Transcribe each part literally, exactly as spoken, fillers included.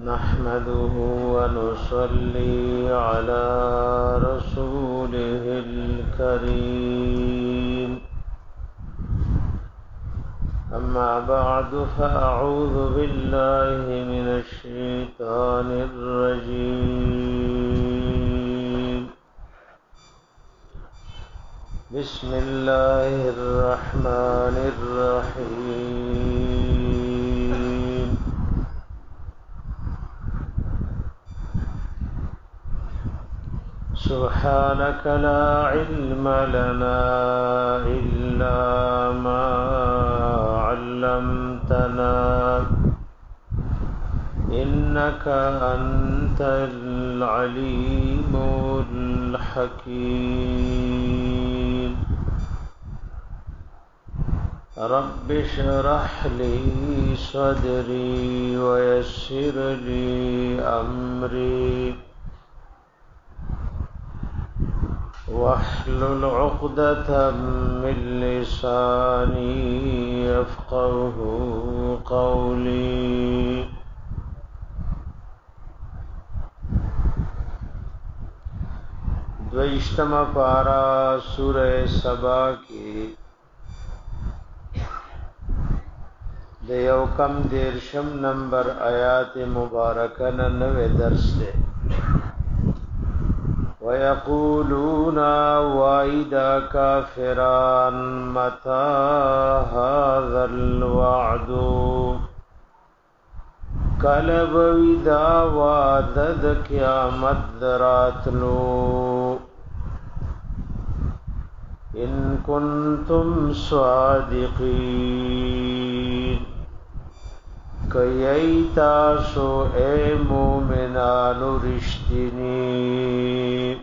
نحمده ونصلي على رسوله الكريم أما بعد فأعوذ بالله من الشيطان الرجيم بسم الله الرحمن الرحيم سبحانك لا علم لنا إلا ما علمتنا إنك أنت العليم الحكيم رب اشرح لي صدري ويسر لي أمري واحلل عقدة من لساني يفقه قولي دویشتم پارا سورہ سبا کی دیو کم دیرشم نمبر آیات مبارکن نوے درس دے وَيَقُولُونَ وَإِذَا كَافِرًا مَتَى هَذَا الْوَعْدُ کلب ودا وعدد قیامت دراتلو ان کنتم صادقین کئی تاسو اے مومنانو رشتینی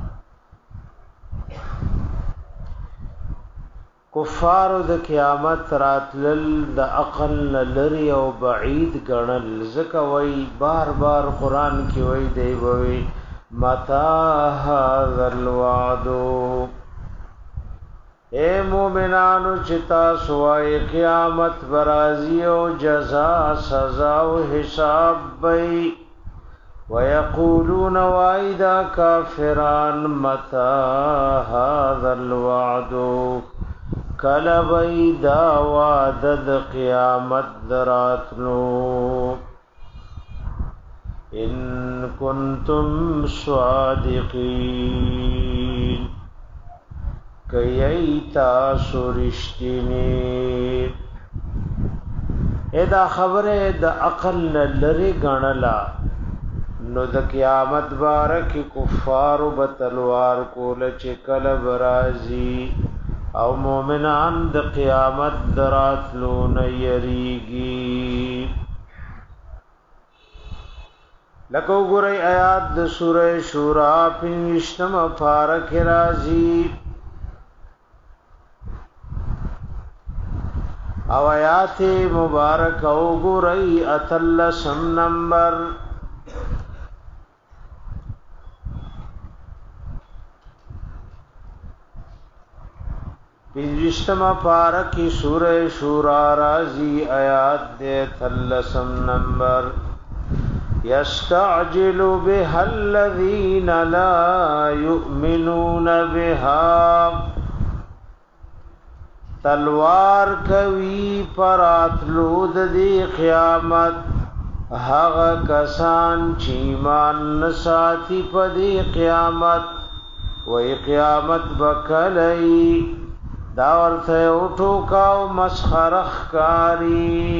کفارو د قیامت راتلل د عقل لری او بعید گنل زکه وی بار بار قران کی وی دی وی متا هذا الوعد اے مومنانو چتا سوای قیامت برازی او جزاء سزا او حساب بی ويقولون واذا كافرون متى هذا الوعد کلبی دا وعدد قیامت دراتلو ان کنتم صادقین کئی تاسو رشتینی ادا خبر دا عقل لری گنلا نو د قیامت بارکی کفارو بتلوار کول چکل برازی او مومنان د قیامت دراتلو نیریگی لکو گرئی آیات د سورہ شورا پنوشتم پارک رازی او آیات مبارک او گرئی اتلسم نمبر پنجشتم پارکی سورہ شورا رازی آیات دے تلسم نمبر یستعجل بها الذین لا یؤمنون بها تلوار کوي پراتلود دی قیامت هغه کسان چې ایمان نساتی په دی قیامت وی قیامت بکلی دا ورته اوټو کاو مسخرخ کاری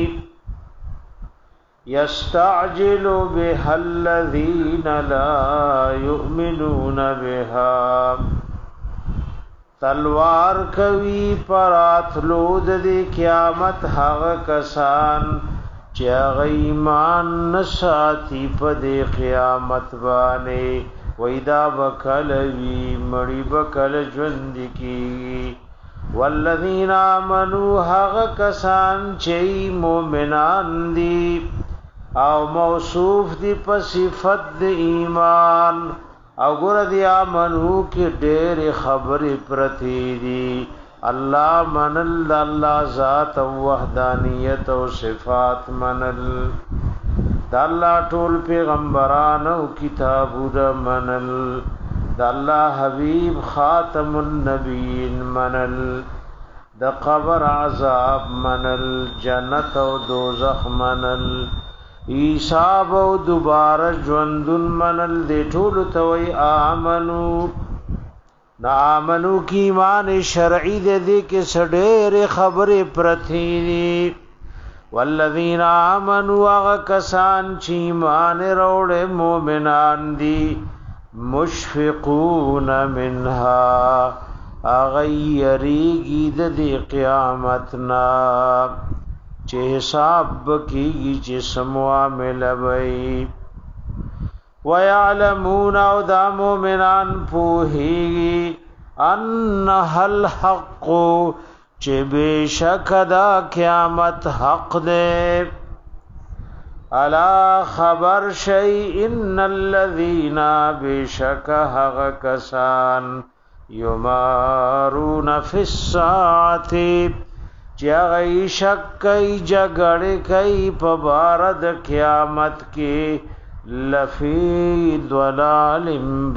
یستعجل بها الذین لا یؤمنون بها تلوار کوي پراتلود دی قیامت هغه کسان چې هغه ایمان نساتی په دی قیامت باندې وېدا بکلوی مړی بکل ژوند کی والذین آمنوا هغه کسان چې مؤمنان دي او موصوف دي په صفت د ایمان او ګور دي امنو کې ډېر خبرې پرتی دي الله منل الله ذات او وحدانیت او صفات منل دا الله ټول پیغمبران او کتابونه منل دا الله حبیب خاتم النبیین منل د قبر عذاب منل جنت او دوزخ منل حساب او دوباره ژوندون منل د ټول توي امنو نا امنو کی ایمان شرعی دې دې کې سډېر خبره پرتی والذین آمنوا وکسان چې ایمان وروړي مؤمنان دي مشفقون منها اغیریږي د قیامتنا چې حساب کیږي چې سموامل وي ويعلمون او دا مؤمنان پوهیږي ان الحق چې بشک دا قیامت حق ده الا خبر شيء ان الذين بشك هغ کسان یمارون فی الساعه چې شک کوي جګړه کوي په بار د قیامت کې لفی ضلال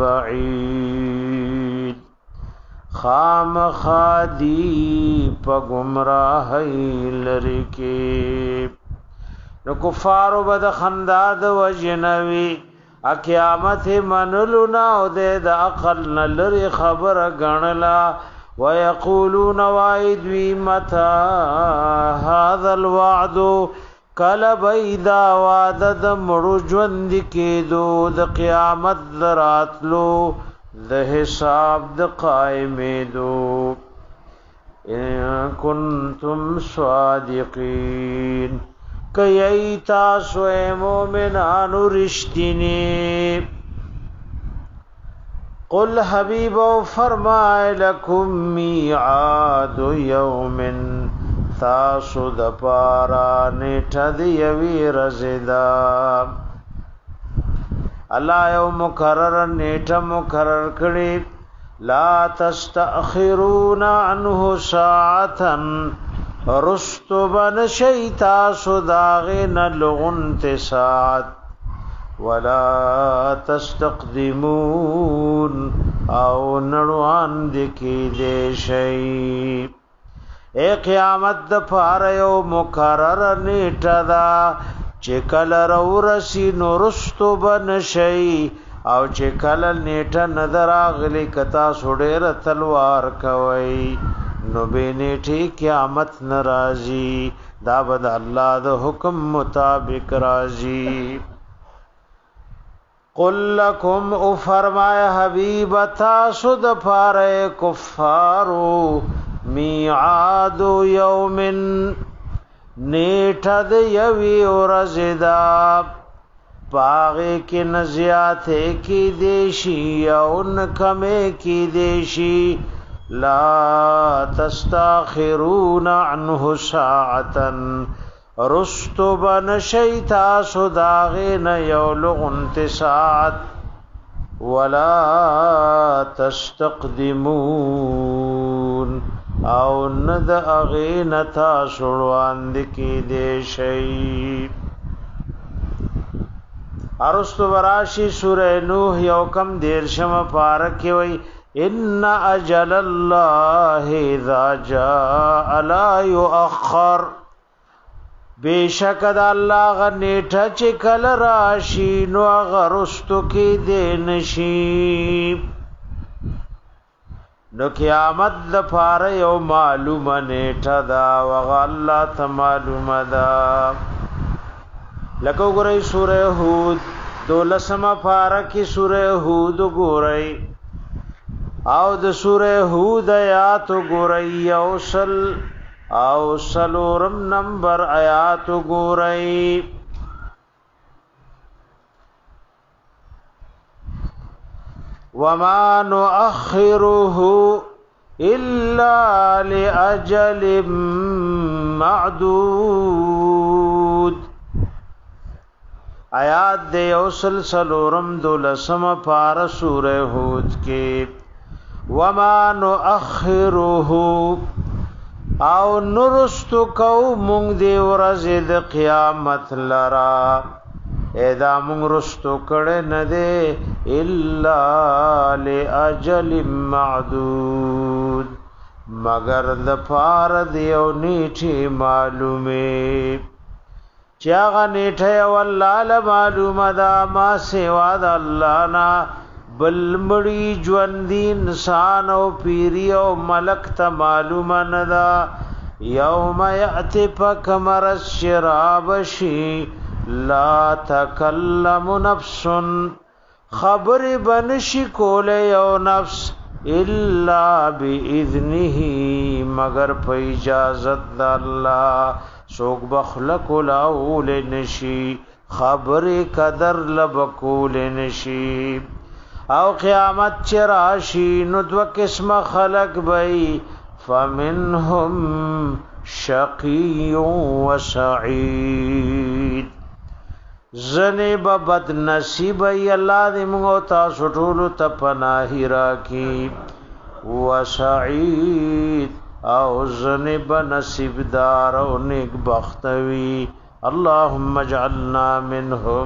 بعید خام خادی په گمراهی لری کې نو کفارو بد خنداد وجنوی ا قیامت منلنا او د عقل نلری خبر غنلا ويقولون وعدوا متى هذا الوعد کله بيدا وعد د مړو ژوند کېدو د قیامت دراتلو د حساب د قائمېدو ان کنتم صادقین کای تاسو مومنانو رښتینی قل حبیب فرمائے لکم میعاد یوم تاسو د پارا نیټه دی وی رزدا الله یو مقرر نیټه مقرر کړي لا تستأخرون عنه ساعتا رستبن شیتا صداغن لغنت ساعت ولا تستقدمون او نړوان دکی دې شي اے قیامت د پاره یو مقرر نیټه دا چې کله ورسی نورستو بن شي او چې کله نیټه نظر اغلی کتا سوډېر تلوار کوي نو به نیټه قیامت ناراضي دا بد الله د حکم مطابق راضي قل لکم او فرمایا حبیب تاسو د پاره کفارو میعاد یوم نیټه د یوی ورځدا پاغه کې نزیات کې دیشی او نکمه کې دیشی لا تستاخرون عنه ساعتا رستو بن شیطا صداغین یولغن تساعت ولا تستقدمون او ند اغین تاسوړوان دکی دی شی ارستو براشی سورہ نوح یو کم دیرشم پارکی وی ان اجل الله اذا جاء لا يؤخر بیشک د الله غ نیټه چې کله راشي نو غرستو کې دین شي نو قیامت د پاره یو معلومه نیټه دا وغ الله ته معلومه دا لکه وګورئ سوره هود دولسمه پاره کې سوره هود وګورئ او د سوره هود آیات وګورئ اوصل او سلورم نمبر آیات وګورئ وما نؤخره الا لاجل معدود آیات د اوصل سلورم دولسم پار سوره هود کې وما نؤخره او نرستو کو مونږ دی ورځ د قیامت لرا اذا مونږ رستو کړه نه دې الا لاجل معدود مگر د پار دیو نیټه معلومه چاغه نیټه والله معلومه دا ما سوا د الله نا بل مړی ژوندۍ انسان او پیری او ملک ته معلومه نه دا یوم یاتی فکمر الشراب شی لا تکلم نفس خبر بنشی کول یو نفس الا باذنه مگر په اجازت د الله سوق بخلق لاول نشی خبر قدر لبکول نشی او قیامت چراشی نو دو قسم خلق بئی فمنهم شقی و سعید زنب بد نصیب ای اللہ دی منگو تاسو ټولو ته پناهی راکی و سعید او زنب نصیب دار او نیک بختوی اللهم اجعلنا منهم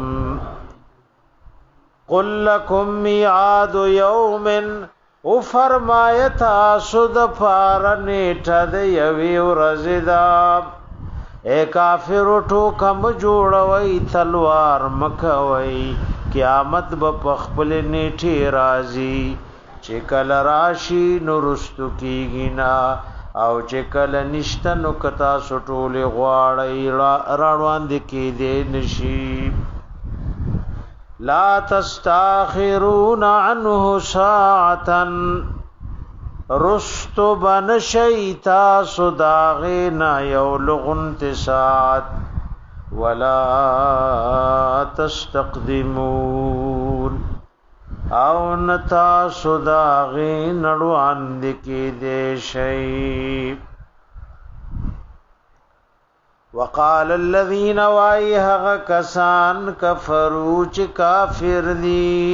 قل لكم میعاد یوم او فرمایتا سود فارنیټه د یوی ورځدا اے کافر ټوکم جوړوي تلوار مکوي قیامت به خپل نیټه راځي چې کله راشي نورستو کیږي نا او چې کله نشته نو کتا سټولې غواړي راړوان دي کې دې نشي لا تستاخرون عنه ساعتا رستو بن شیتا صداغینا یولغن تساعت ولا تستقدمون او نتا صداغین اڑوان دکی دے شیب وقال الذين وايها كسان كفروا چ کافر دي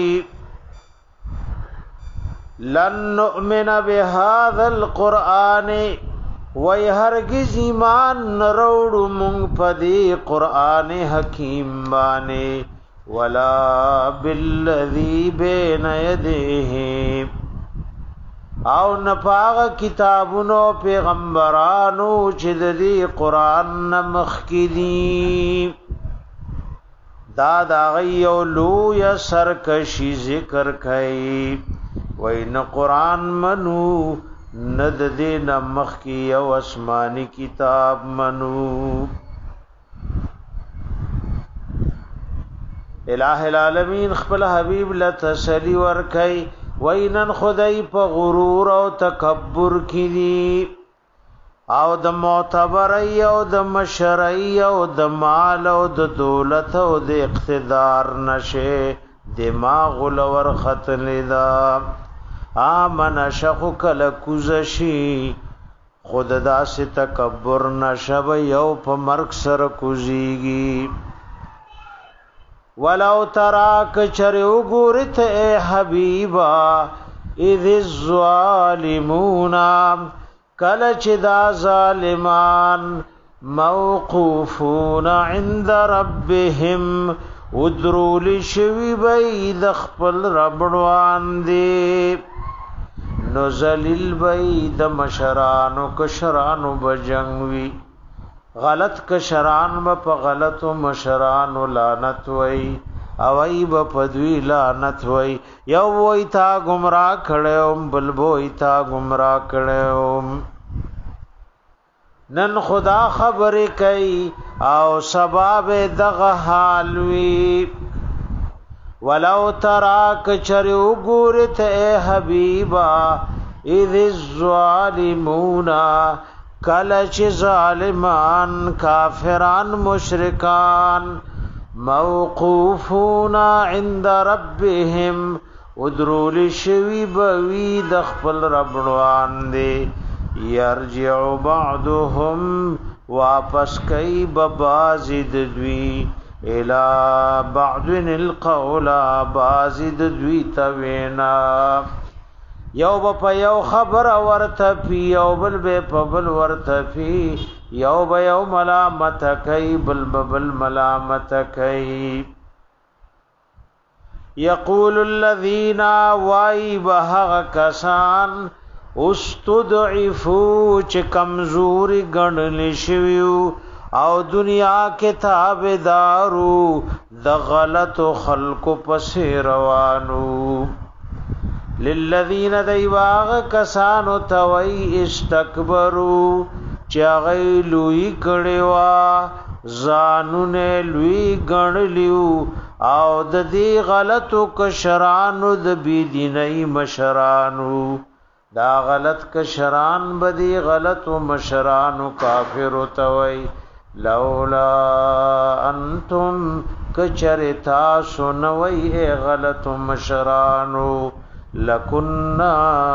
لن نؤمن بهذا القران وای هرگز ایمان نروړو مونږ په دې قران حکیم باندې ولا بالذي بين يديه او نپاغ کتابونو پیغمبرانو چې د دې قران نمخ کې دي دا دا غيو لو یا سرکشي ذکر کوي وین قران منو ند دې نمخ کې او آسماني کتاب منو الہ العالمین خپل حبیب لتسلی ور کوي وینن خدای په غرور او تکبر کې دي او د معتبر او د مشرعي او د مال او د دولت او د اقتدار نشه دماغ لور ختل دا امن شخ کل کوزشی خود داس تکبر نشب یو په مرګ سره کوزيږي ولو تراک چرو ګورت اے حبیبا اذ الظالمون کل چدا ظالمان موقوفون عند ربهم ودرول شوی بید خپل ربڑوان دی نزلیل بید مشرانو کشرانو بجنگوی غلط کشران با پا غلط و مشران و لعنت وی اوئی با پدوی لعنت وی یو وی تا گمراہ کھڑیوم بلبوی تا گمراہ کھڑیوم نن خدا خبر کئی او سباب دغ حالوی ولو تراک چریو گورت اے حبیبا اذ الظالمونا کلچ ظالمان کافران مشرکان موقوفون عند ربهم ادرول شوی بوی دخپل ربڑوان دے یرجع بعضهم واپس کئی ببازد دوی الى بعض القول بازد دوی توینا یو با یو خبر ورتفی یو بل بے پبل ورتفی یو با یو ملامت کئی بل بل ملامت کئی یقول الذین وای بهغ کسان استدعفو چې کمزوري ګڼل شویو او دنیا کې تابعدارو د غلط خلق پسې روانو للذین دیواغ کسانو توي استکبروا چې غیلوی کړوا زانونه لوی ګڼلیو او د دې غلطو کشرانو د بيدینۍ مشرانو دا غلط کشران بدی غلطو مشرانو کافر توي لولا انتم کچرتا سنوي غلط مشرانو لکنا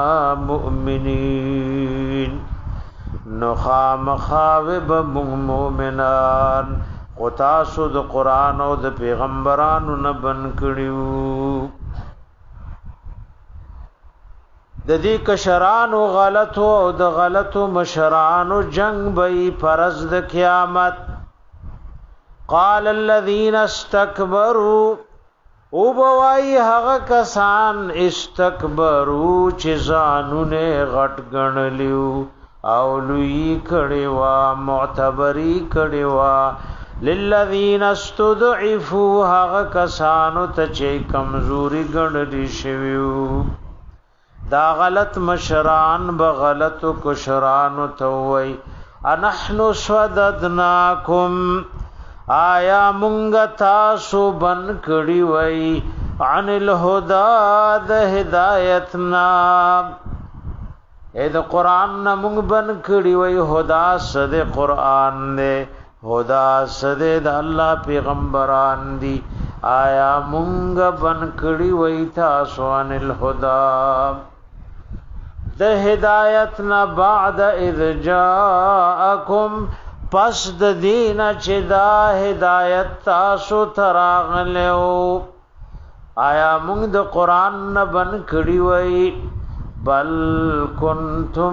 مؤمنین نخام خاوب مؤمنان قطاسو د قرآن او د پیغمبرانو نه بن کړیو د دې کشرانو غلطو او د غلطو مشرانو جنگ به فرض د قیامت قال الذين استكبروا او بوای هغه کسان استکبروا چې ځانونه غټ ګڼلیو او لوی کړي وا معتبري کړي وا للذین استضعفوا هغه کسانو ته چې کمزوري ګڼل شویو دا غلط مشران به غلط کشران ته وای انحنو سوددناکم آیا مونږ تاسو بن کړي وای عن الهدى د هدایتنا اې د قران نه مونږ بن کړي وای هدا صد قران نه هدا صد د الله پیغمبران دي آیا مونږ بن کړي وای تاسو عن الهدى د هدایت نه بعد اذ جاءکم پس د دین چې دا هدایت تاسو تراغلو آیا موږ د قران نه بن کړي وای بل کنتم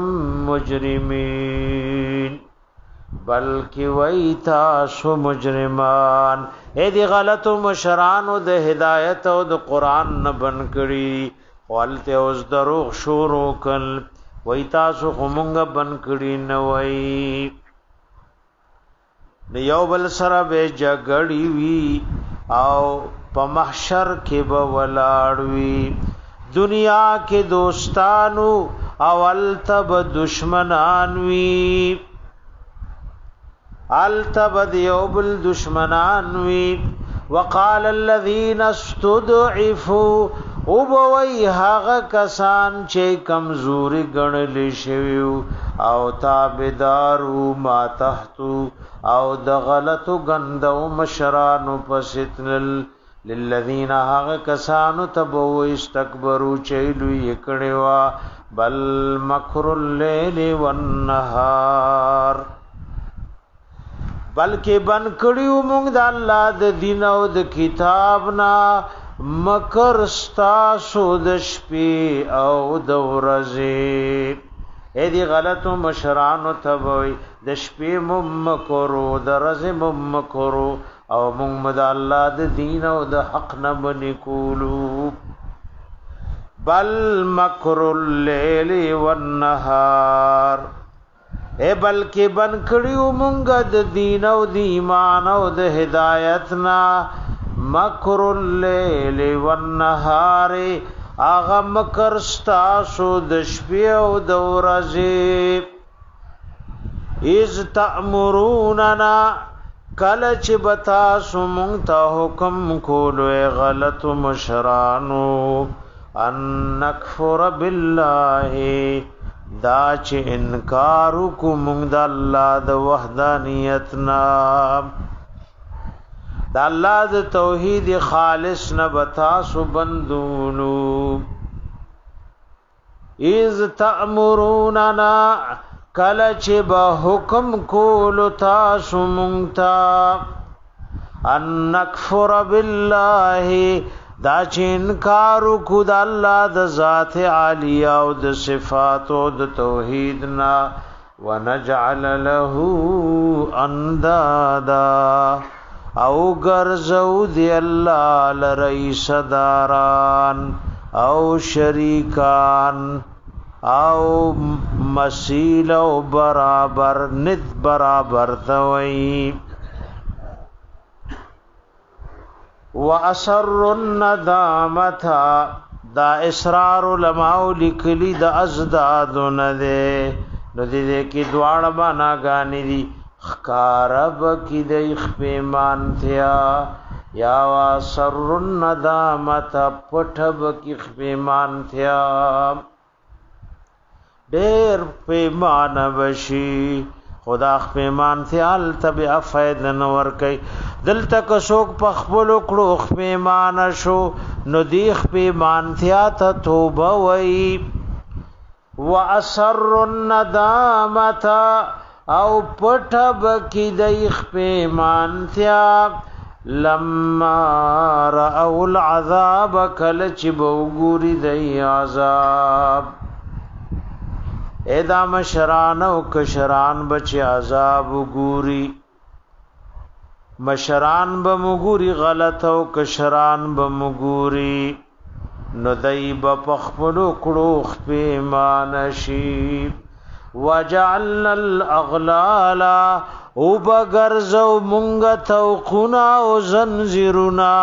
مجرمین بلکی وای تاسو مجرمان اې دی غلط مشران او د هدایت او د قران نه بن کړي والته اوس دروغ شروع کل وای تاسو کومنګ بن کړي نه وای یو بل سره به جګړی وی او په محشر کې به ولاړ وی دنیا کې دوستانو او التب دشمنان وی التب دیوبل دشمنان وی وقال الذين استضعفوا او بوي هغه کسان چې کمزوري ګڼل شوی او تابعدارو ما تحتو او د غلطو غندو مشرانو پسیتل للذین هغه کسانو تبو استکبروا چیلو یکړوا بل مکر الليل والنهار بلکې بن کړیو موږ د الله د دین او د کتاب نا مکر ستاسو د شپې او د ورځې اې دی غلطو مشرانو تبوي د شپې ممکرو د ورځې ممکرو او موږ د الله د دین او د حق نه باندې کولو بل مکر الليل والنهار اے بلکې بن کړیو مونږ د دین او د ایمان او د هدایت نا مکر الليل والنهار اغه مکر ستاسو د شپې او د ورځې از تأمروننا کله چې بتا سو مونږ ته حکم کولو غلط مشرانو ان نکفر بالله دا چې انکار کو مونږ د الله د وحدانیت نا د الله د توحید خالص نه بتا سو بندونو از تأمروننا کله چې به حکم کولو تاسو مونږ ته ان نکفر بالله دا چې انکار کو د الله د ذات عالیه او د صفات او د توحید نا ونجعل له اندادا او ګرځو دی الله لرئیس داران او شریکان او مسیل او برابر ند برابر دوئی واسر الندامتا دا اسرار علماء لکلی دا ازداد نده نو دیده کی دوار بانا گانی دی خکارب کی دی خپیمان تیا یا واسر الندامتا پٹھب کی خپیمان تیا دیر پیمان بشی خدا خپیمان تیال تبع فیدن ورکی دل تک سوک پخبلو کڑو خپیمان شو نو دی خپیمان تیات توبه وی و اثر الندامتا او پٹھب کی دی خپیمان تیا لما رأو العذاب کلچ بوگوری دی عذاب ادا مشران او کشران بچ عذاب ګوري مشران بمګوري غلط او کشران بمګوري نو دای بپخپلو کړو خپېمان شي وجعلنا الاغلال او بغرزو مونږ توقنا او زنجیرنا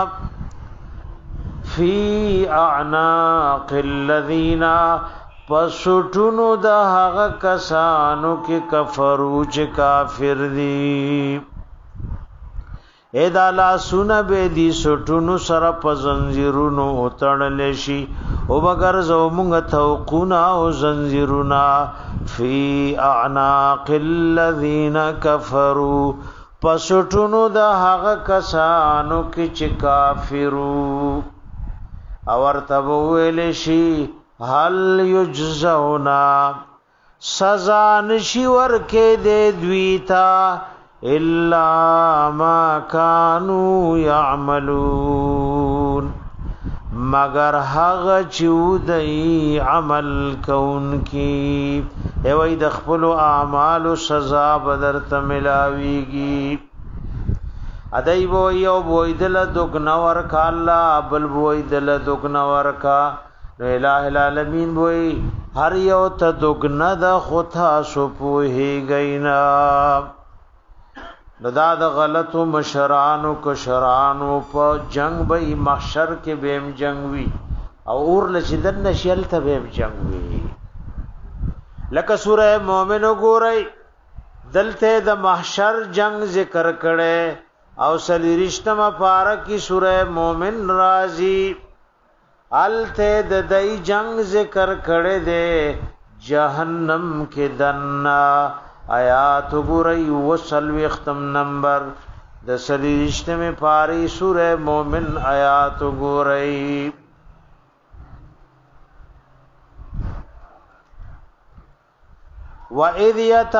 فی اعناق الذین پسټونو د هغه کسانو کې کفرو چې کافر دي ادا لا سن به دي سټونو سره پزنجیرونو تړل شي او بغیر زومږ توقنا او زنجیرنا فی اعناق الذين كفروا پسټونو د هغه کسانو کې چې کافرو اور تب ویل شي حل یجزونا سزا نشی ورکے دے دویتا الا ما کانو یعملون مگر حق چودئی عمل کون کی ایوئی دخپلو اعمال سزا بدرت ملاویگی ادائی بوئی او بوئی دل دگنور کا اللہ بل بوئی دل دگنور کا نو الہ العالمین بوئی ہر یو تا دگنا دا خطا سو پوہی گئینا نو دا دا غلطو مشرانو کشرانو پا جنگ بئی محشر کے بیم جنگ وی او اور لچدن نشیل تا بیم جنگ وی لکا سورہ مومنو گو رئی دلتے دا محشر جنگ ذکر کڑے او سلیرشتم پارکی سورہ مومن رازی الته د دای جنگ ذکر کړه دے جہنم کې دنا آیات ګورئی وصل ختم نمبر د سلیشته میں پاری سورہ مومن آیات ګورئی وَإِذْ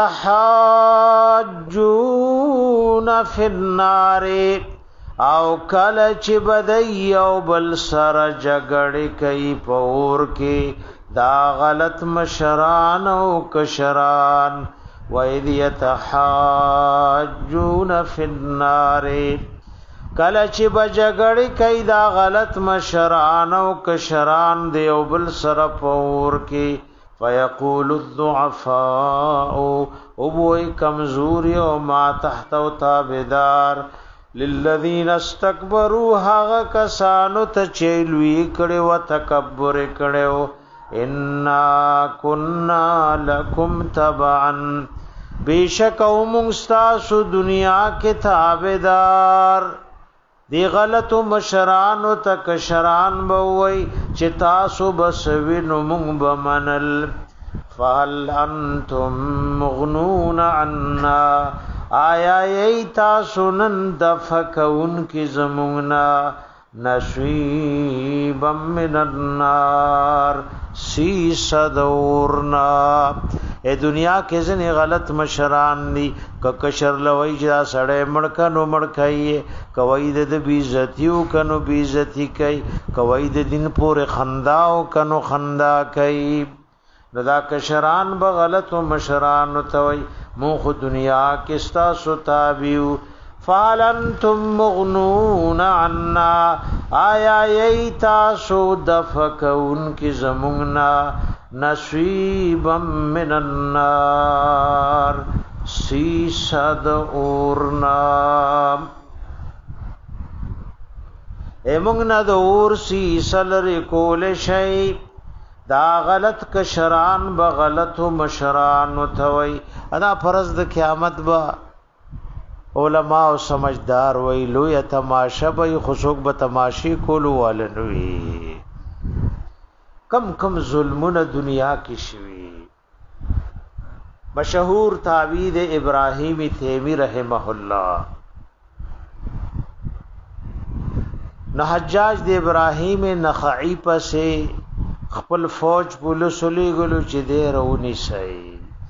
يَتَحَاجُّونَ فِي النَّارِ او کل چې بدای او بل سر جګړې کوي پور کې دا غلط مشران او کشران وَإِذْ يَتَحَاجُّونَ فِي النَّارِ کل چې بجګړې کوي دا غلط مشران او کشران دی او بل سر پور کې فیقول الضعفاء او بوئی کمزوری او ما تحت او تابدار للذین استکبروا هغه کسانو ته چیلوی کړي او تکبر کړي ان كنا لکم تبعا بیشک او مستاسو دنیا کې تابعدار دی غلط مشران او تکشران بووي چې تاسو بس وینو مونږ بمنل فهل انتم مغنون عنا آیا ایتا سنن دفکون کی زمونا نشیبا من النار سی صدورنا اے دنیا کے زنی غلط مشران دی که کشر لوئی جا سڑے مڑکنو مڑکائیے کوئی د بیزتیو کنو بیزتی کئی کوئی د دن پور خنداو کنو خندا کئی ندا کشران بغلط و مشران توئی مو خود دنیا کستا ستابیو فهل انتم مغنون عنا آیا ایتا سو دفکون کی زمونگنا نصیبا من النار سیسد اورنا ایمونگنا دا اور سیسل رکول شئی دا غلط کشران با غلط مشران توي ادا فرض د قیامت با علماء او سمجھدار وی لو یا تماشا به خشوق به تماشی کولو والنوی کم کم ظلمونه دنیا کی شوی مشهور تعویذ ابراهیم تیمی رحمه الله نہ حجاج د ابراهیم نخعی پسې خپل فوج پولیسولی ګلو چې دې رونی شي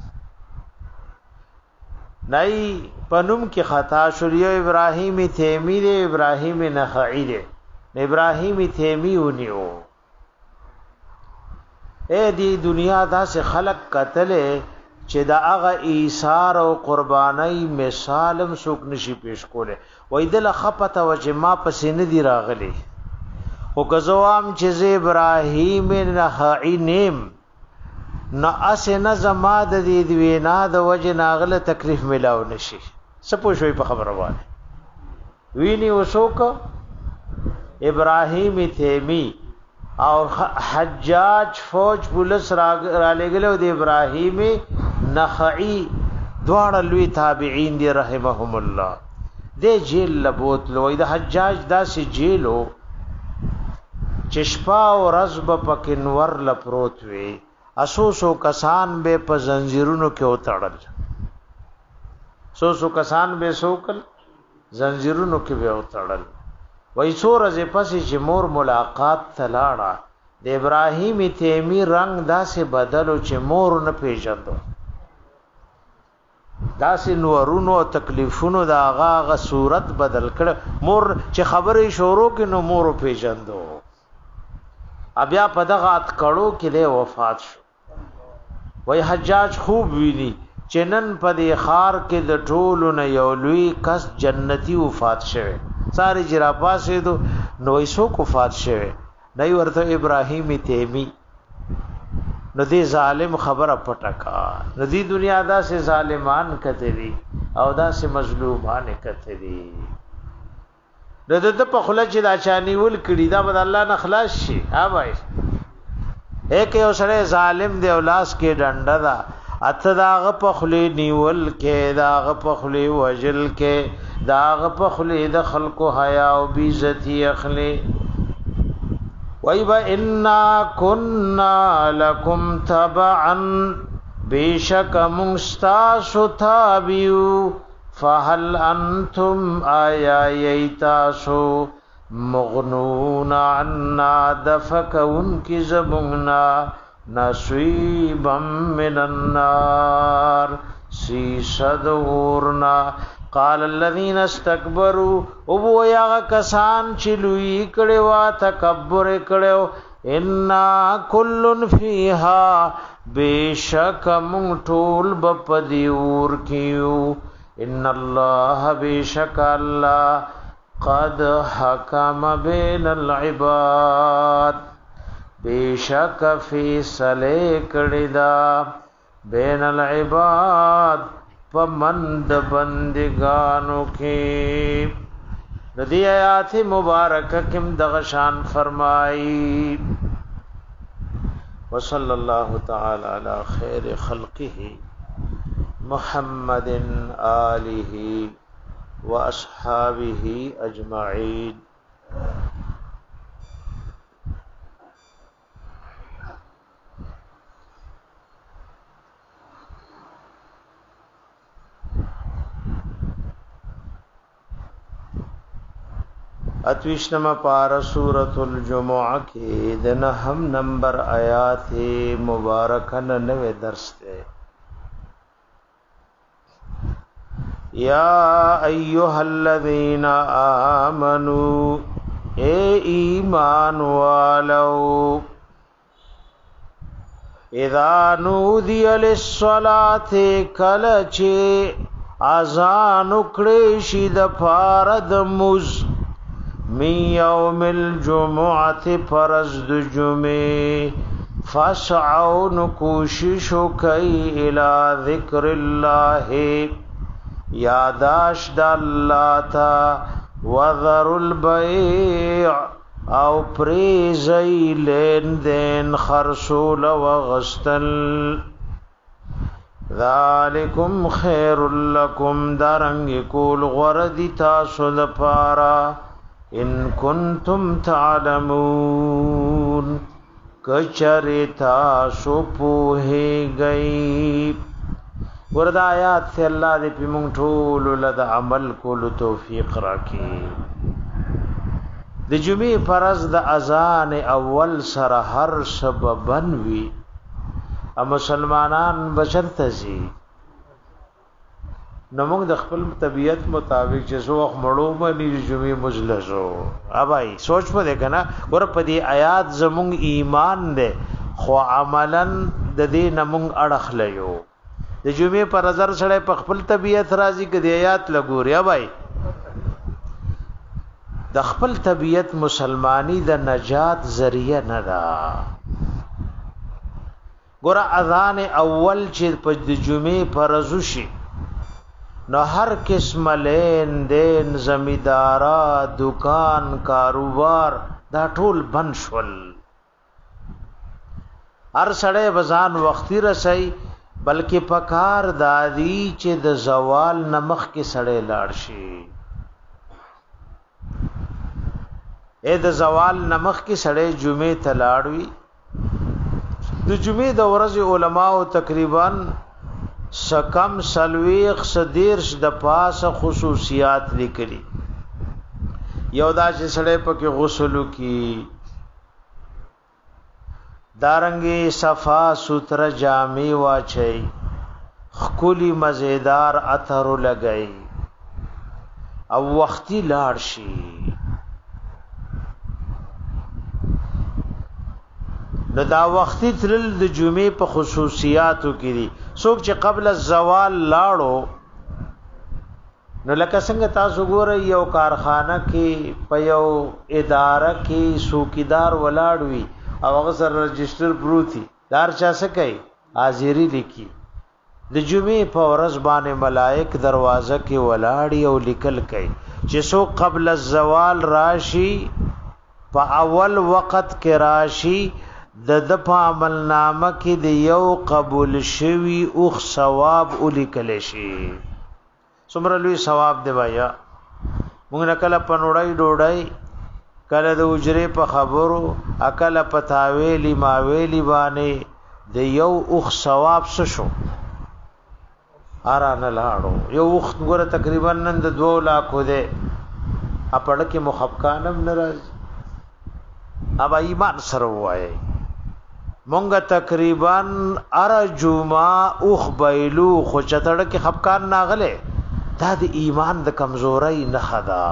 نای پنوم کې خطا شریو ابراهیم تیمی دے ابراهیم نخعی دے ابراهیم تیمی ونیو اے دی دنیا دا سے خلق قتل چې دا هغه ایثار او قربانی مثالم سوک نشي پیش کوله وای دل خپته و چې ما پسې نه دی راغلی او کزوام چې ابراهیم نخعی نیم نو اسه نه زما د دې وینا د وجه ناغله تکلیف ملاو نشي سپو شوي په خبره وانه ویني وسوک ابراهیم تیمی او حجاج فوج پولیس را لګلو د ابراهیم نخعی دواړه لوی تابعین دي رحمهم الله د جیل لبوت لوی د حجاج داسې جیلو چشپا او رزب پکینور لپروت وی اسو سو کسان به په زنجیرونو کې وتړل سو سو کسان به سوکل زنجیرونو کې به وتړل وای سورځه پسې چې مور ملاقات تلاړه د ابراهیم تیمی رنگ داسې بدلو چې مور نه پیژندو داسې نورونو تکلیفونو دا هغه صورت بدل کړ مور چې خبرې شروع کې نو مور پیژندو بیا په دغه ات کړو کې له وفات شو وای حجاج خوب ویني چنن په دې خار کې د ټولو نه یو لوی کس جنتی وفات شوه ساری جرا پاسې دو نوې سو کو وفات شوه نه ورته ابراهیم تیمی نو دې ظالم خبره پټکا نو دې دنیا دا سه ظالمان کته دي او دا سه مظلومان کته دي د د په خله چې دا چانی ول کړي دا بد الله نه خلاص شي ها بھائی ایک یو سره ظالم دی اولاس کې ډنډا دا اته داغه په خله نیول کې داغه په خله وجل کې داغه په خله د خلکو حیا او بیزتی اخلي وایبا انا كنا لكم تبعا بیشک مستاسو تابیو فهل انتم آیا ییتاسو مغنون عنا دفکون کی زبوننا نصیبا من النار سیسد اورنا قال الذين استكبروا ابو یا کسان چلوی کړي وا تکبر کړو ان کل فیها بیشک مون ټول بپدیور کیو ان الله بیشک الله قد حکم بین العباد بیشک فیصله کړي دا بین العباد پمند بندگانو کې ندی آیات مبارک کم دغشان فرمائی وصلی اللہ تعالی علی خیر خلقه محمد آلہ و اصحابہ اجمعین اتویش نما پارا سورة الجمعہ کی دنہم نمبر آیات مبارکن نوے درس دے یا ایوہ الذین آمنو اے ایمان والو اذا نودی للصلاة کلچے اذان کړي شي د فارد مز من یوم الجمعه فرض د جمعه فسعوا کوشش کوي الى ذکر الله یاداش د الله تا وذر البيع او پریزی لین دین خرسول وغستل ذالکم خیر لکم درنگ کول غردی تاسو دپارا ان کنتم تعلمون کچری تاسو پوہی گئی ورد آیات سے اللہ دی پی مونگ ٹھولو لد عمل کولو توفیق راکی د جمعې فرض د اذان اول سره هر سببن وی ا مسلمانان بشرته سي نو موږ د خپل طبيعت مطابق چې زو مړو باندې جمعې مجلسو اوبای سوچ په کنه ور په دې آیات زموږ ایمان ده خو عملاً د دې نمونږ اڑخ لیو د جمعې پر نظر سره په خپل طبيعت راضي کدي آیات لګوري اوبای د خپل طبیعت مسلمانی د نجات ذریعہ نه دا ګور اذان اول چې په د جمعې فرض شي نو هر قسم لین دین زمیدارا دکان کاروبار دا ټول بند شول هر سړی بزان وختي رسي بلکې پکار دادی چې د زوال نمخ کې سړی لاړ شي اې د زوال نمخ کې سړی جمعې ته لاړوي د جمعې د ورځې علماو تقریبا سکم سلويخ صدیرش د پاسه خصوصیات لیکلي یو دا چې سړی پکې غسل کی دارنګي صفا ستر جامې واچي خولي مزیدار اثر لګي او وختي لاړ شي نو دا وختي تل د جمعې په خصوصیاتو کې دي څوک چې قبل الزوال لاړو نو لکه څنګه تاسو ګورئ یو کارخانه کې په یو اداره کې څوکیدار ولاړوي او هغه سره رجستر پروتي دار چا څه کوي حاضری لیکي د جمعې په ورځ باندې ملائک دروازه کې ولاړی او لیکل کوي چې څوک قبل الزوال راشي په اول وخت کې راشي د د په عمل نامه کې د یو قبول شوی اوخ ثواب ولیکل شي څومره لوی ثواب دی وایا موږ نه کله پنوړای ډوډای کله د اجرې په خبرو اکل پتاویلی ماویلی باندې د یو اوخ ثواب څه شو ارانه لاړو یو وخت ګوره تقریبا نن د دوه لاکو ده اپړ کې مخفقانم ناراض ابا ایمان سره وایي مونږه تقریبا ار جمعه اوخ بیلو خو چتړ کې خفقان ناغله دا د ایمان د کمزوري نه خدا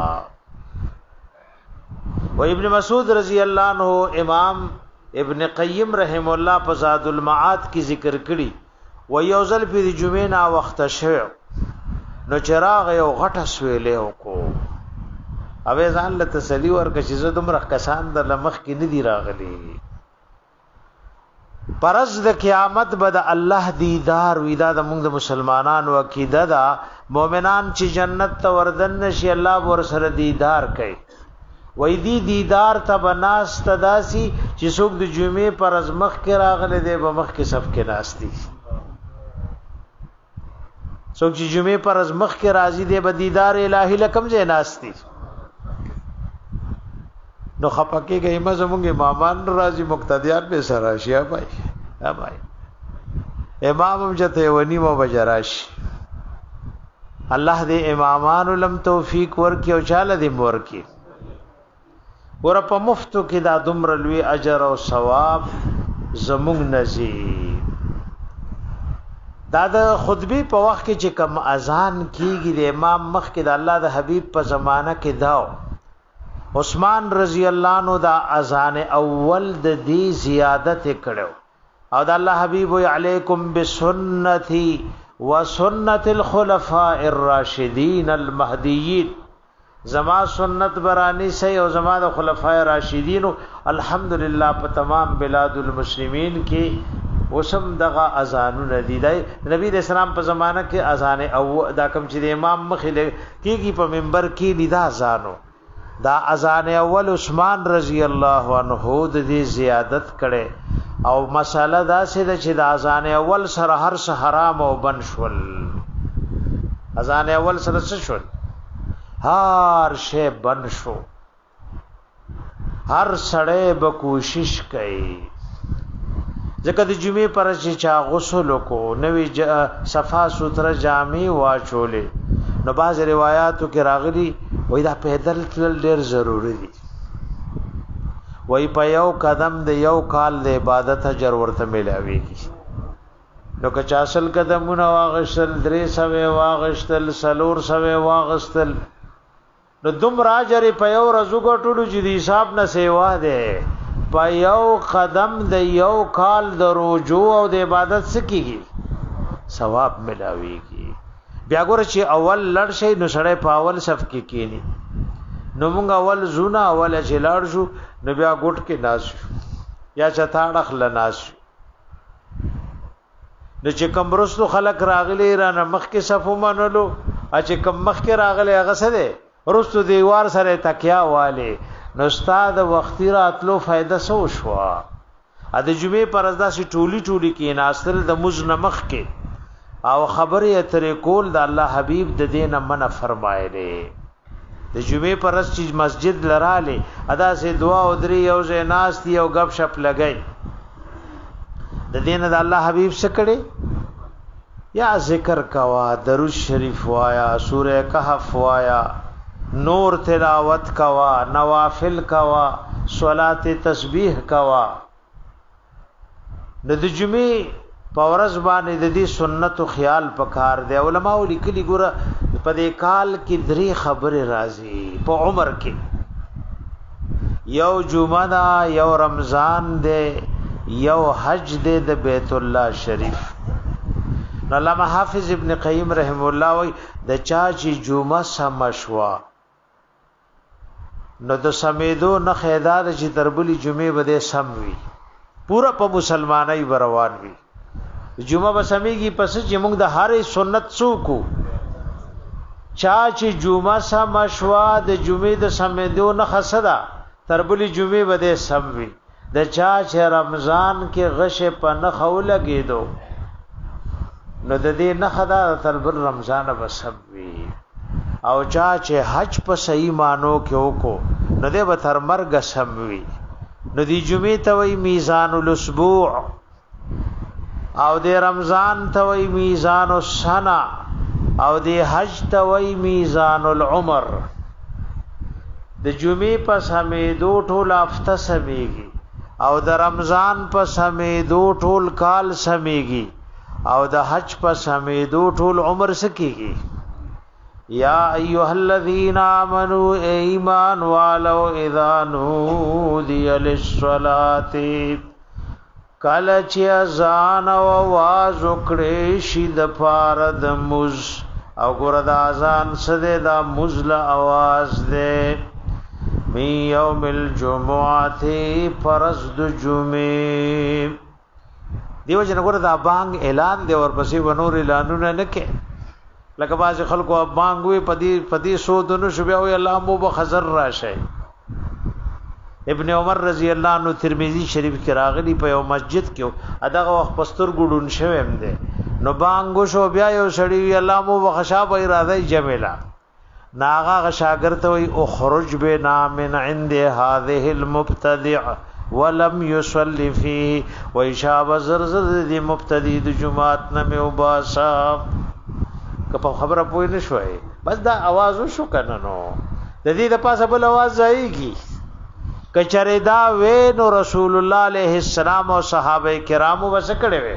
و ابن مسعود رضی الله عنه امام ابن قیم رحم الله په زاد المعاد کی ذکر کړي و یوزل په جمعې نا وخت شوه نو چراغ یو غټه سویلې وکړو اوی ځان له تسلی ورکړي چې زه دومره کسان د لمخ کې ندي راغلي پرز د قیامت بد الله دیدار ویدا د موږ د مسلمانانو عقیده دا مؤمنان چې جنت ته وردن نشي الله ور سره دیدار کوي وای دی دیدار ته بناس تداسي چې څوک د جمعې پر از مخ کې راغله دی به مخ کې صف کې ناشتي څوک چې جمعې پر از مخ کې راضي دی به دیدار الهي لکم ځای ناشتي نو خپکه گئی مزمونږه امامان راضي مقتدیان به سراشیا بھائی ها بھائی امام هم جته ونی مو بجراش الله دې امامان لم توفیق ورکي او چاله دې ورکي ور په مفتو کې دا دمر لوی اجر او ثواب زموږ نزي دا د خطبه په وخت کې چې کم اذان کیږي د امام مخ کې د الله د حبیب په زمانہ کې داو عثمان رضی الله عنه دا اذان اول د دې زیادت کړو او د الله حبیب علیکم بسنتی وسنت الخلفاء الراشدین المهدیین زما سنت برانی سی او زما د خلفاء راشدین الحمدلله په تمام بلاد المسلمین کې وسم دغه اذانونه دي د نبی د اسلام په زمانہ کې اذان او دا کوم چې د امام مخې کېږي په منبر کې لیدا اذانو دا اذان اول عثمان رضی الله عنه د دې زیادت کړي او مساله دا سه چې د اذان اول سره هر څه حرام او بن شول اذان اول سره څه شول هر شی بن شو هر سړی به کوشش کوي ځکه د جمعې پر چې چا غسل کو نوې صفا سوتره جامې واچولې نو باز روایتو کې راغلي وای دا پیدل تل ډیر ضروری دي وای په یو قدم د یو کال د عبادت اجر ورته ملاويږي نو که چا اصل قدمونه واغشتل درې سوي واغشتل سلور سوي واغشتل نو دوم راجری په یو رزو ګټلو چې د حساب نه سیوا ده په یو قدم د یو کال د رجوع او د عبادت سکیږي ثواب ملاويږي بیا ګور چې اول لړ شي نو سړی په اول صف کې کینی نو موږ اول زونه اول چې لړ شو نو بیا ګټ کې ناز یا چتاړه خل ناز نو چې کوم رسو خلق راغلي را مخ کې صفو منلو چې کوم مخ کې راغلي هغه څه ده رستو دیوار سره تکیا والے نو استاد وختي راتلو فائدہ سو شو ا د جمعې پر ازدا سي ټولي ټولي کې ناصر د مزنمخ کې او خبره اترې کول د الله حبيب د دینه منع فرمایله د جمعې پر از چې مسجد لراله ادا سي دعا او دري او زیناس دی او غب شپ لګي د دینه د الله حبيب سکړي یا ذکر کوا درود شریف وایا سوره کهف وایا نور تلاوت کوا نوافل کوا صلات تسبیح کوا د جمعې پورز باندې د دې سنت او خیال پکار دی علماء لیکلي ګوره په دې کال کې درې خبره راځي په عمر کې یو جمعه دا یو رمضان دی یو حج دی د بیت الله شریف علامہ حافظ ابن قیم رحم الله وی د چا چې جمعه سمشوا نو د سمیدو نه خیدار چې تربلی جمعه بده سم وی پورا په مسلمانای بروان وی جمعه به سمېږي پس چې موږ د هرې سنت څوکو چا چې جمعه سم شوا د جمعه د سمیدو نه خسدا تربلی جمعه بده سم وی د چا چې رمضان کې غش په نه خو لګیدو نو د دې نه خدا تربل رمضان به سم وی او چا چې حج په صحیح مانو کې وکړو نو دې به تر مرګ سم وی نو دی جمعې ته وی میزان الاسبوع او د رمضان ته وی میزان السنه او د حج ته وی میزان العمر د جمعې په سمیدو ټول هفته سمېږي او د رمضان په سمیدو ټول کال سمېږي او د حج په سمیدو ټول عمر سکیږي یا ایها الذین آمنوا ایمان والو اذا نودی للصلاۃ کله چې اذان او आवाज وکړي شي د فارد مز او ګور د اذان سده د مزل आवाज ده می یوم الجمعه فرض د جمعه دیو جن ګور دا بانګ اعلان دی ورپسې ونور اعلانونه نه کې لکه باز خلکو بانګ وي پدی پدی سو دنو شبیا وی الله مو بخزر راشه ابن عمر رضی الله عنه ترمذی شریف کې راغلی په یو مسجد کې اداغه وخت پستر ګډون شوم دی نو بانګ شو بیا یو سړی وی الله مو بخشا به اراده جمیلا ناغه شاګرد وی اخرج بنا من عند هذه المبتدع ولم يصلي فيه ويشاب زرزر دي مبتدی د جمعات نه مې وباسا که په خبره پوه نه شوي بس دا आवाज وشو کنه نو د دې د پاسه بل आवाज ځایږي کچره دا وې نو رسول الله عليه السلام او صحابه کرامو وس کړي وې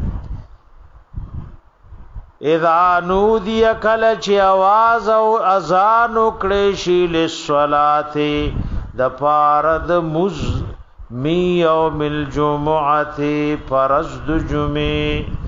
اذا نودي کل چي आवाज او اذان کړي شي للصلاه د فرض مز می یوم الجمعه فرض د جمعه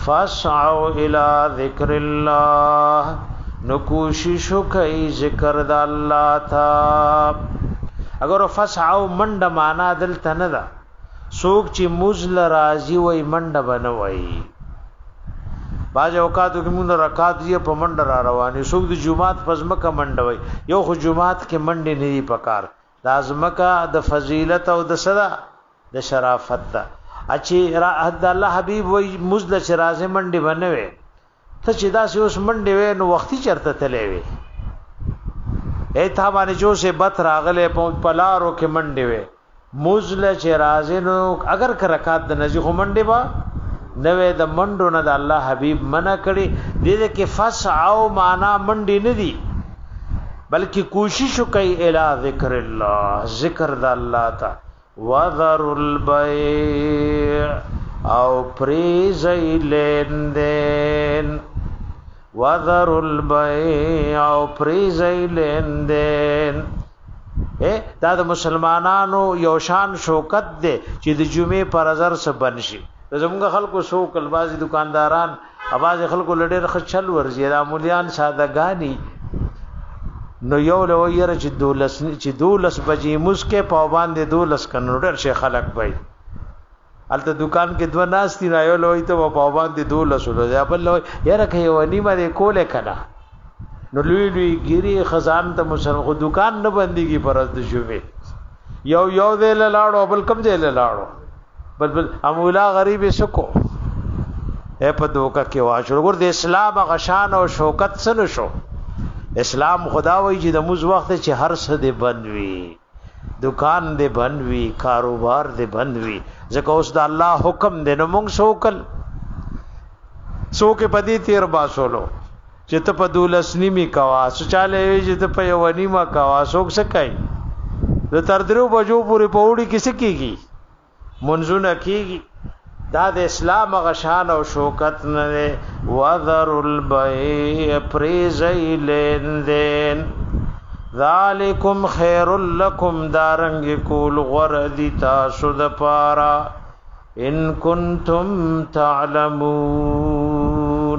فاسعوا الى ذکر الله نو کوشش کوي ذکر د الله تا. اگر فاسعوا منډه معنا دلته نه ده، څوک چې مزل راضي وای منډه بنوي. باج اوقاتو کې مونږ رکعات یې په منډه را روانې، څوک د جمعات پزمکه منډه وای. یو خو جمعات کې منډه نه دی پکار، د ازمکه د فضیلت او د صدا د شرافت ده. اچي د الله حبيب وای مزل چې راځي منډه بنوي، ته چې دا اوس منډه وې نو وختي چرته تلې وې. اے تا باندې جو سے بت راغله په پلارو کې منډه وې، مزل چې راځي نو اگر که رکعات د نزي خو منډه با نوې د منډو نه د الله حبيب منع کړي. دې کې فسعوا معنا منډي نه دي، بلکې کوشش کوي الی ذکر الله، ذکر د الله تا. وذروا البيع او پریزی لیندین، وذروا البيع او پریزی لیندین. اے دا د مسلمانانو یو شان شوکت دی چې د جمعې پر ازر سره بنشي. زمونږ خلکو سو کلبازي دکانداران اواز خلکو لډېر خچل ورزي دا مولیان سادهګانی نو یو له ویره چې دولس چې دولس بجې مسکه په باندې دولس کنوډر شي خلک وای الته دکان کې دو ناستي نه یو لوي ته په باندې دولس ولې بل لوي یاره کوي ونی باندې کوله کړه نو لوی لوی ګيري خزان ته مسلمان خو دکان نه بنديږي پرز د شوبې یو یو دې لاړو بل کم دې لاړو بل بل امولا غریب سکو اے په دوکا کې واښو ګور د اسلام غشان او شوکت سره شو. اسلام خدا وایي چې د موز وخت چې هر څه دې بند وي، دکان دې بند وي، کاروبار دې بند وي، ځکه اوس د الله حکم دې نو موږ سوکل سوکه پدې تیر باسولو چې ته په دولس نیمه کوا سچاله چې ته په یو نیمه کوا سوک سکای د تر درو بجو پورې پوړی کیسه کیږي منځونه کیږي. دا د اسلام غشان او شوکت نه وذر البيع پریزی لیندین ذالکم خیر لکم دارنګ کول غردی تاسو د پارا ان کنتم تعلمون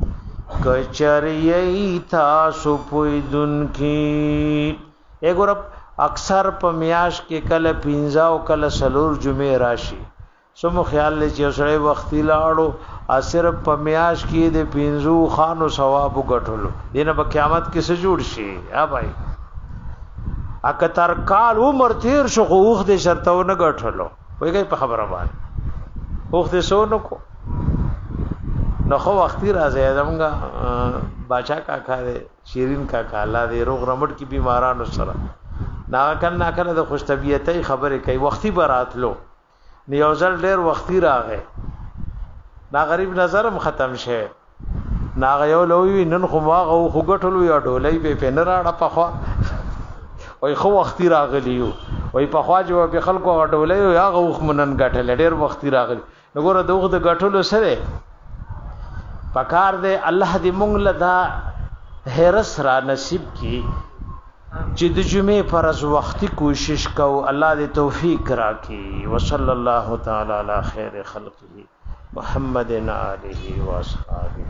کچری تاسو پویدن کی. اګور اکثر په میاش کې کله پینځه او کله سلور جمعه راشي سمو خیال لې چې سړی وختي لاړو اثر په میاش کې د پینځو خانو ثواب وګټلو دینه په قیامت کې څه جوړ شي. ها بھائی اک تر کال عمر تیر شو خوخ دې شرطو نه غټلو وایي په خبره باندې خوخ دې سو نو کو نو خو وختي راځي زمونږه باچا کاکا دې شیرین کاکا الله دې روغ رمټ کی بیمارانو سره نا کله نا کله د خوش طبيعتي خبره کوي وختي براتلو نیوزل ډیر وختي راغې نا غریب نظرم ختم شه نا غيو لوي نن خو واغه خو غټلو یا ډولۍ به پنراړه پخوا وای خو وختي راغلیو وای پخوا جو به خلکو ډولۍ یا غوخ منن غټل ډیر وختي راغلی وګوره دوغه د غټلو سره پکار دې الله دې مونږ له دا هرس را نصیب کی چې د جمعې فرض وختي کوشش کو الله دې توفیق راکړي. وصلی الله تعالی علی خیر خلقه محمد آله و اصحابہ.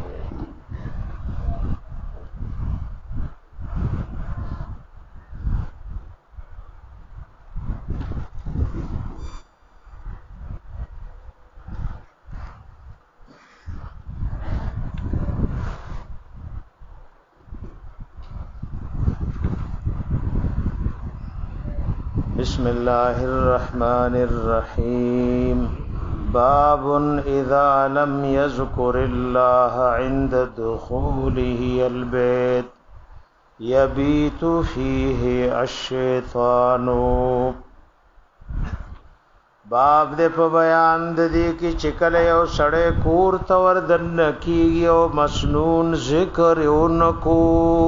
بسم الله الرحمن الرحيم. باب اذا لم يذكر الله عند دخوله البيت يبيت فيه الشيطان. باب دې په بیان د دې کې چې کله یو سړی کور تور دن کیږي او مسنون ذکر اونکو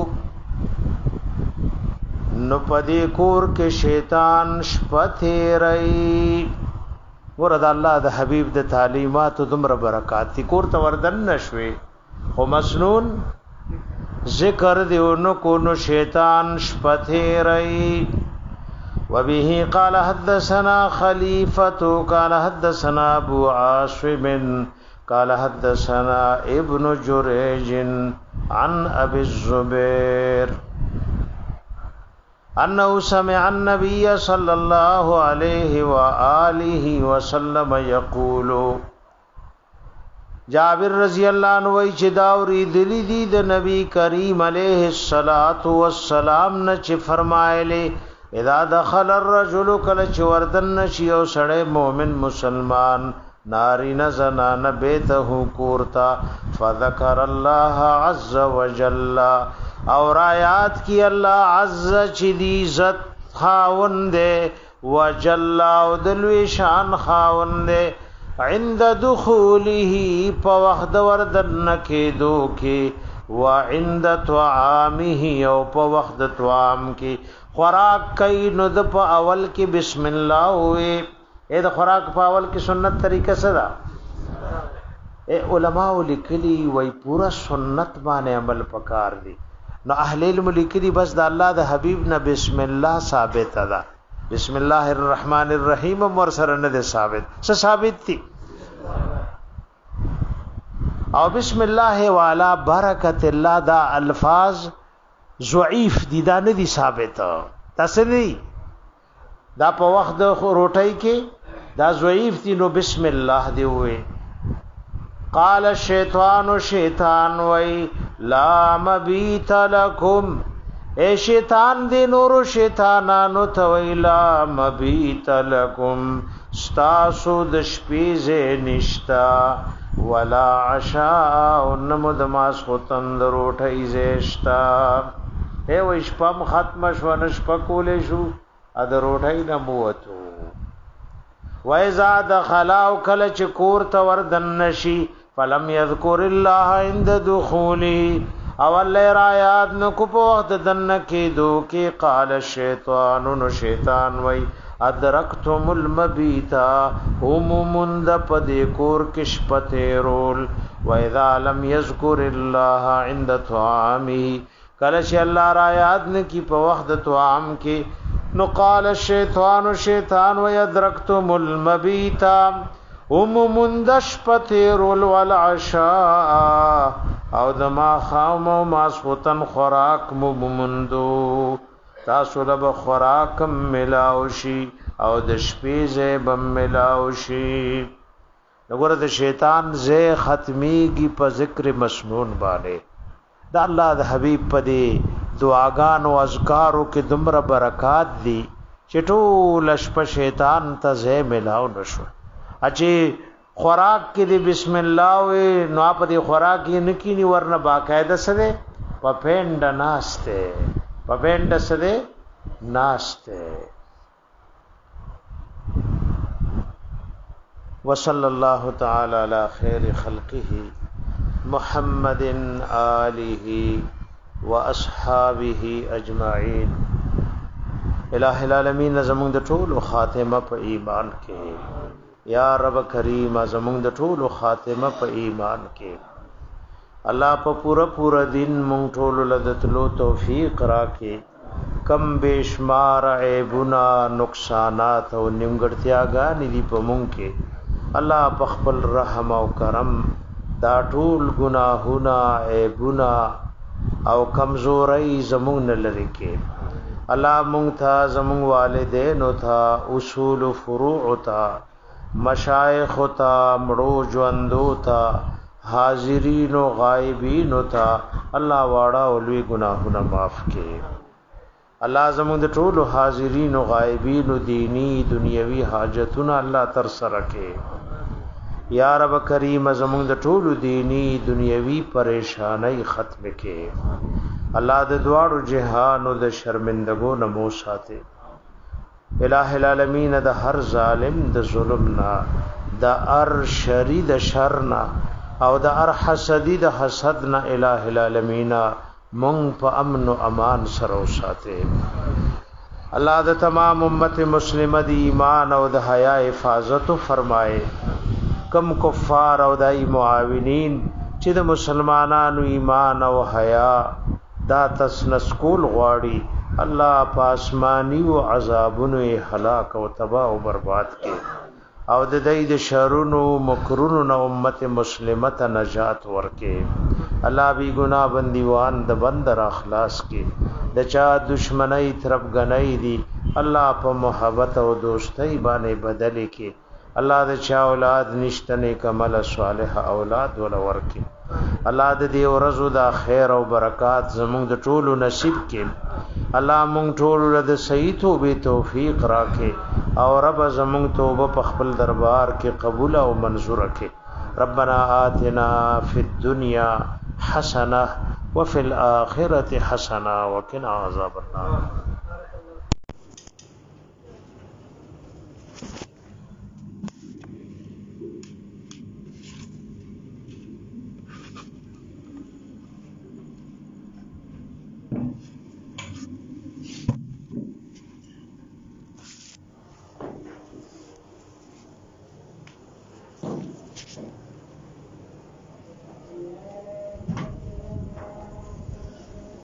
نو پدې کور کې شیطان شپته رہی. ورته الله د حبيب د تعلیمات دمر برکات کور ته وردن نشوي او مسنون ذکر دیونو کو نو شیطان شپته رہی. وبه قال حدثنا خليفة قال حدثنا ابو عاصم قال حدثنا ابن جريج عن ابي الزبير انه سمع النبي صلى الله عليه واله وسلم يقول جابر رضی اللہ عنہ وی چې دا اوریدلی دي د نبی کریم علیه الصلاۃ والسلام نه چې فرمایلی اذا دخل الرجل کله چې وردن شي او سړی مؤمن مسلمان نارینه زنانه بیته کورتا فذكر الله عز وجل اور آیات کی الله عز چې دی عزت خاوند وجل او دلوی شان خاوند عند دخوله په وخت وردن کې دوکي وعند طعامه او په وخت طعام کې خوراک کوي نو د په اول کې بسم الله وي اې د خوراک په اول کې سنت طریقه سره اے علماء لیکلي وای پورا سنت باندې عمل پکار دي نو اهل علم لیکلي بس د الله د حبيب نه بسم الله ثابت ده بسم الله الرحمن الرحیم مر سره نه ثابت څه ثابت دي او بسم الله والا برکت الله دا الفاظ ضعیف دي دا نه دي ثابت تاسو نه دا په وخت د روټۍ کې دا ضعیف دي نو بسم الله دی وې قال الشیطان شیطان وای لا مبیت لکم اے شیطان دی نورو شیطانانو تویلا مبیت لکم ستاسو د شپې ز نشتا ولا عشاء نمد ماس ختم د روټۍ زشتا اے و شپم ختم شو نشپ کولې شو ا د روټۍ نه موتو وایذا دخلاو کله چې کور ته وردن نشي فلم يذكر الله عند دخوله او الله را یاد نو کو په وخت دن کې دو کې قال الشیطان نو شیطان وای ادرکتم المبیتا هم مند پد کور کې شپته رول واذا لم يذكر الله عند طعامه کله چې الله را یاد ن کی په وخت طعام کې نو قال الشیطان شیطان وای ادرکتم المبیتا هم مندش پته رول والعشاء او دما خام او ماسوتن خوراک مبمندو تاسو له خوراک ملاوشي او د شپې زبم ملاوشي وګوره د شیطان زه ختميږي په ذکر مسنون باندې د الله د حبيب په دې دعاګانو او اذکارو کې دمر برکات دي چې ټول شپه شیطان ته زه ملاو نشو اچي خوراک کې دی بسم الله وي نو په دې خوراک یې نکینی ورنه باقاعده سره په پېند ناشته په پېند سره ناشته وصلی الله تعالی علی خیر خلقه محمد آله واصحابه اجمعین الہ العالمین زمون د ټول خاتمه په ایمان کې یا رب کریم زمون د ټول خاتمه په ایمان کې الله په پورا پورا دین مونږ ټول لدتلو توفیق راکې کم بشمار عیبنا نقصانات او نیمګړتیاګانې دي په مونږ کې الله په خپل رحم او کرم دا ټول ګناهونه عیبونه او کمزوري زمون نه لري کې الله مونږ ته زمون والدین او ته اصول فروع ته مشایخ تا مړو ژوندو تا حاضرین او غایبین تا الله واړه او لوی ګناهونه معاف کړي الله زموږ د ټولو حاضرین او غایبین دینی دنیوي حاجتونه الله تر سره کړي یا رب کریم زموږ د ټولو دینی دنیوي پریشانای ختم کړي الله د دواړو جهان او د شرمندګو نمو ساته الہ العالمین د هر ظالم د ظلمنا د ار شری د شرنا او د ار حسدی د حسدنا الہ العالمین مونږ په امن او امان سره وساته الله د تمام امت مسلمه دی ایمان او د حیا حفاظت فرمائے کم کفار او دای معاونین چې د مسلمانانو ایمان او حیا دا تسنسکول غواړي الله پاسمانی او عذابونو هلاک او تباہ او برباد کړي او د دې د شرونو مکرونو نه امت مسلمه ته نجات ورکې الله بی ګناه بندیوان د بندر اخلاص کې د چا دشمنی طرف غنۍ دي الله په محبت او دوستۍ باندې بدل کې الله د چا اولاد نشته نیک عمل صالح اولاد ول ورکې الله د دې ورځو د خیر او برکات زموږ د ټولو نصیب کې الله مونږ ټول د صحیح توبې توفیق راکې او رب زموږ توبه په خپل دربار کې قبول او منظور کړي ربنا آتنا فی الدنيا حسنه وفي الاخره حسنه وقنا عذاب النار